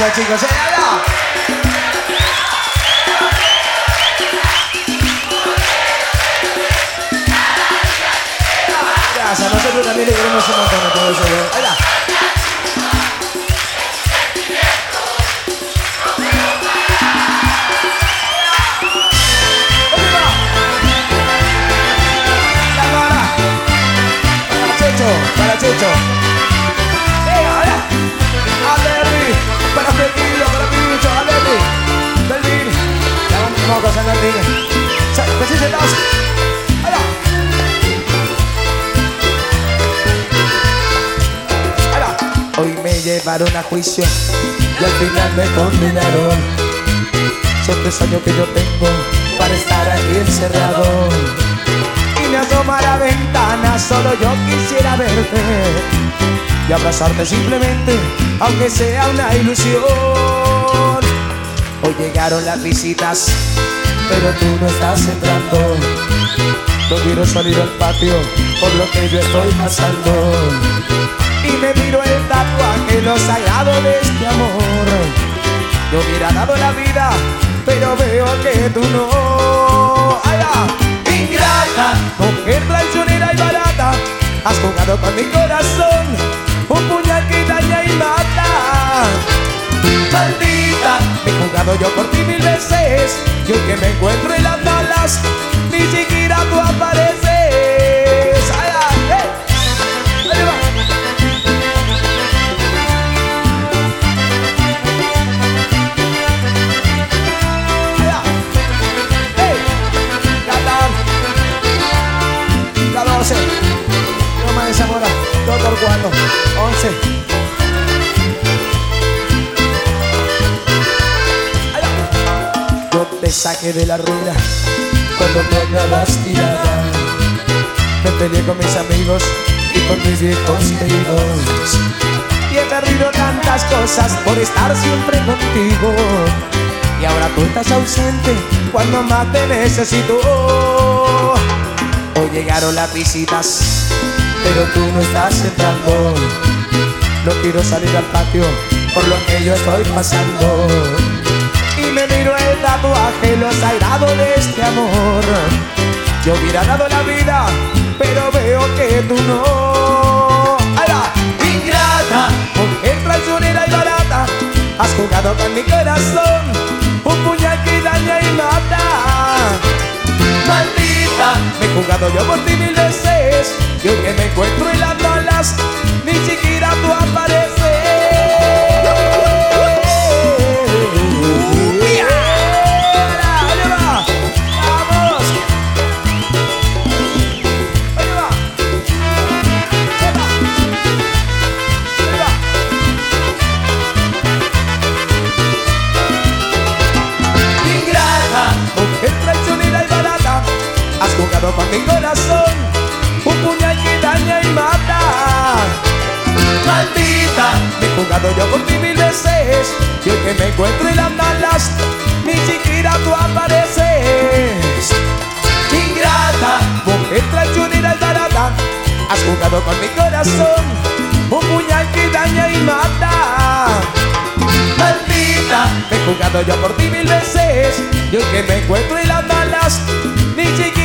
aplauso, chicos. ¡Allá! Gracias, nosotros también le queremos un montón a todo eso. ¡Allá! Para Checho. Venga, allá. Alerby. Para Flequillo, para Pirucho, Alerby. Belvin. Ya vamos a pasar al ring. Así sentados. Allá. Allá. Hoy me llevaron a juicio y al final me condenaron. Son 3 años que yo tengo para estar aquí encerrado. Me asoma a la ventana, solo yo quisiera verte y abrazarte simplemente, aunque sea una ilusión. Hoy llegaron las visitas, pero tú no estás entrando. No quiero salir al patio por lo que yo estoy pasando. Y me miro el tatuaje, lo sagrado de este amor. Yo hubiera dado la vida, pero veo que tú no. ¡Allá! Ingrata, mujer traicionera y barata, has jugado con mi corazón, un puñal que daña y mata. Maldita, he jugado yo por ti 1000 veces, y hoy que me encuentro en las malas, ni siquiera tú apareces. ¡Allá! ¡Eh! ¡Ahí va! No me desamora, 2 por 4, 11. Yo te saqué de la ruina cuando me andabas tirada. Me peleé con mis amigos y con mis viejos queridos. Y he perdido tantas cosas por estar siempre contigo. Y ahora tú estás ausente cuando más te necesito. Hoy llegaron las visitas, pero tú no estás entrando. No quiero salir al patio por lo que yo estoy pasando. Y me miro el tatuaje, lo sagrado de este amor. Yo hubiera dado la vida, pero veo que tú no. ¡Hala! Ingrata, mujer traicionera y barata, has jugado con mi corazón, un puñal que daña y mata. Maldita, me he jugado yo por ti 1000 veces, y hoy que me encuentro en las malas, ni siquiera tú apareces. ¡Allá va! ¡Vamos! ¡Allá va! Ingrata, mujer traicionera y barata, has jugado con mi corazón, un puñal que daña y mata. Maldita, me he jugado yo por ti 1000 veces, y hoy que me encuentro en las malas, ni siquiera tú apareces. Ingrata, mujer traicionera y barata, has jugado con mi corazón, un puñal que daña y mata. Maldita, me he jugado yo por ti 1000 veces, y hoy que me encuentro en las malas, ni siquiera